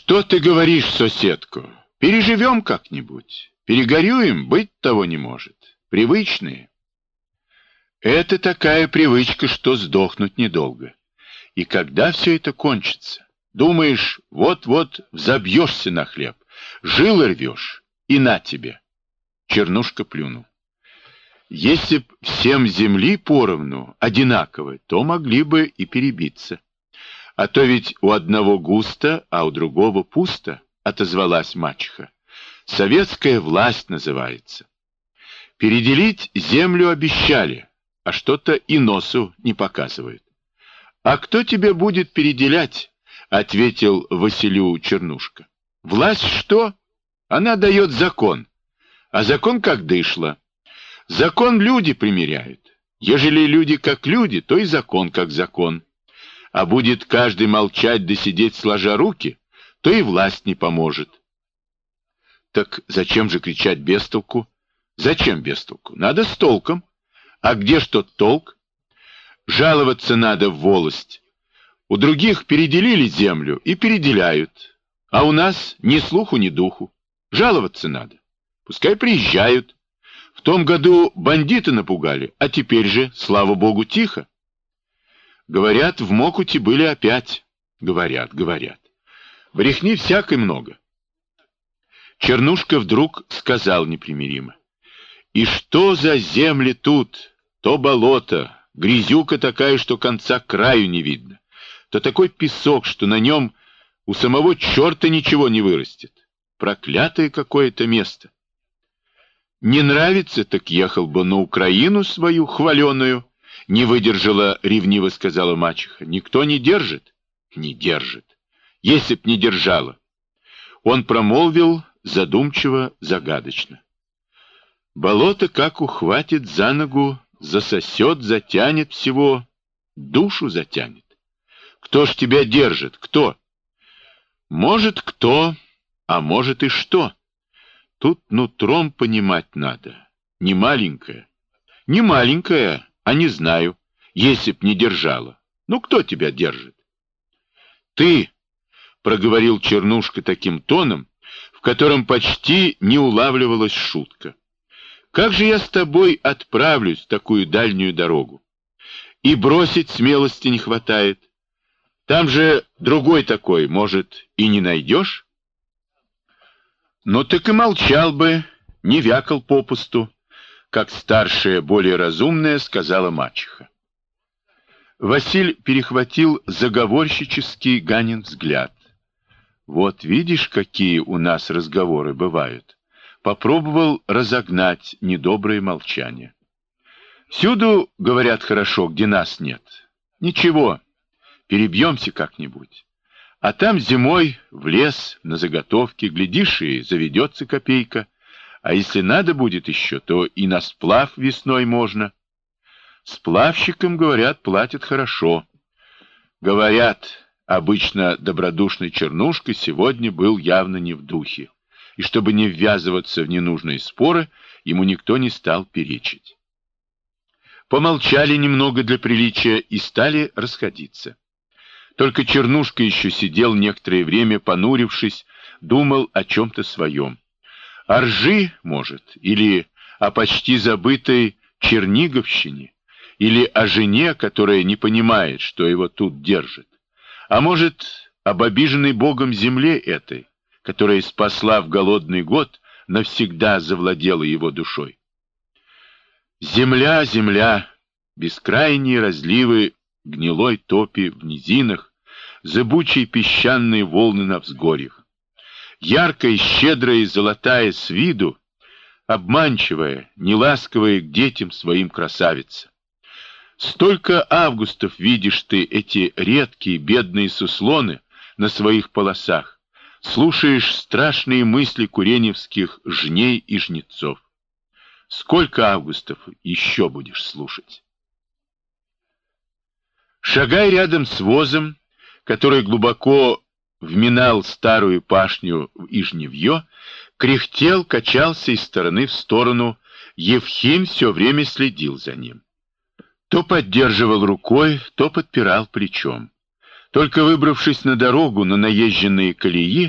Что ты говоришь, соседку? Переживем как-нибудь. Перегорюем, быть того не может. Привычные. Это такая привычка, что сдохнуть недолго. И когда все это кончится? Думаешь, вот-вот взобьешься на хлеб, жилы рвешь, и на тебе. Чернушка плюнул. Если б всем земли поровну, одинаково, то могли бы и перебиться. А то ведь у одного густо, а у другого пусто, отозвалась мачеха. Советская власть называется. Переделить землю обещали, а что-то и носу не показывают. А кто тебе будет переделять? Ответил Василю Чернушка. Власть что? Она дает закон. А закон как дышло. Закон люди примеряют. Ежели люди как люди, то и закон как закон. А будет каждый молчать да сидеть сложа руки, то и власть не поможет. Так зачем же кричать без толку? Зачем без толку? Надо с толком. А где ж тот толк? Жаловаться надо в волость. У других переделили землю и переделяют. А у нас ни слуху, ни духу. Жаловаться надо. Пускай приезжают. В том году бандиты напугали, а теперь же, слава богу, тихо. Говорят, в Мокуте были опять. Говорят. Брехни всякой много. Чернушка вдруг сказал непримиримо. И что за земли тут? То болото, грязюка такая, что конца краю не видно. То такой песок, что на нем у самого черта ничего не вырастет. Проклятое какое-то место. Не нравится, так ехал бы на Украину свою хваленую. Не выдержала, ревниво сказала мачеха. Никто не держит? Не держит. Если б не держала. Он промолвил задумчиво, загадочно. Болото как ухватит за ногу, засосет, затянет всего, душу затянет. Кто ж тебя держит? Кто? Может, кто, а может и что. Тут нутром понимать надо. Не маленькая. Не маленькая, а не знаю, если б не держала. Ну, кто тебя держит? Ты, проговорил Чернушка таким тоном, в котором почти не улавливалась шутка. Как же я с тобой отправлюсь в такую дальнюю дорогу? И бросить смелости не хватает. Там же другой такой, может, и не найдешь? Ну так и молчал бы, не вякал попусту, как старшая, более разумная, сказала мачеха. Василь перехватил заговорщический Ганин взгляд. Вот видишь, какие у нас разговоры бывают. Попробовал разогнать недоброе молчание. Всюду говорят хорошо, где нас нет. Ничего, перебьемся как-нибудь. А там зимой в лес, на заготовки, глядишь, и заведется копейка. А если надо будет еще, то и на сплав весной можно. Сплавщикам, говорят, платят хорошо. Говорят, обычно добродушный Чернушка сегодня был явно не в духе. И чтобы не ввязываться в ненужные споры, ему никто не стал перечить. Помолчали немного для приличия и стали расходиться. Только Чернушка еще сидел некоторое время, понурившись, думал о чем-то своем. О ржи, может, или о почти забытой Черниговщине, или о жене, которая не понимает, что его тут держит. А может, об обиженной Богом земле этой, которая спасла в голодный год, навсегда завладела его душой. Земля, земля, бескрайние разливы гнилой топи в низинах, зыбучие песчаные волны на взгорьях. Яркая, щедрая и золотая с виду, обманчивая, неласковая к детям своим красавица. Столько августов видишь ты эти редкие бедные суслоны на своих полосах, слушаешь страшные мысли куреневских жней и жнецов. Сколько августов еще будешь слушать? Шагая рядом с возом, который глубоко вминал старую пашню и жневье, кряхтел, качался из стороны в сторону, Евхим все время следил за ним. То поддерживал рукой, то подпирал плечом. Только выбравшись на дорогу, на наезженные колеи,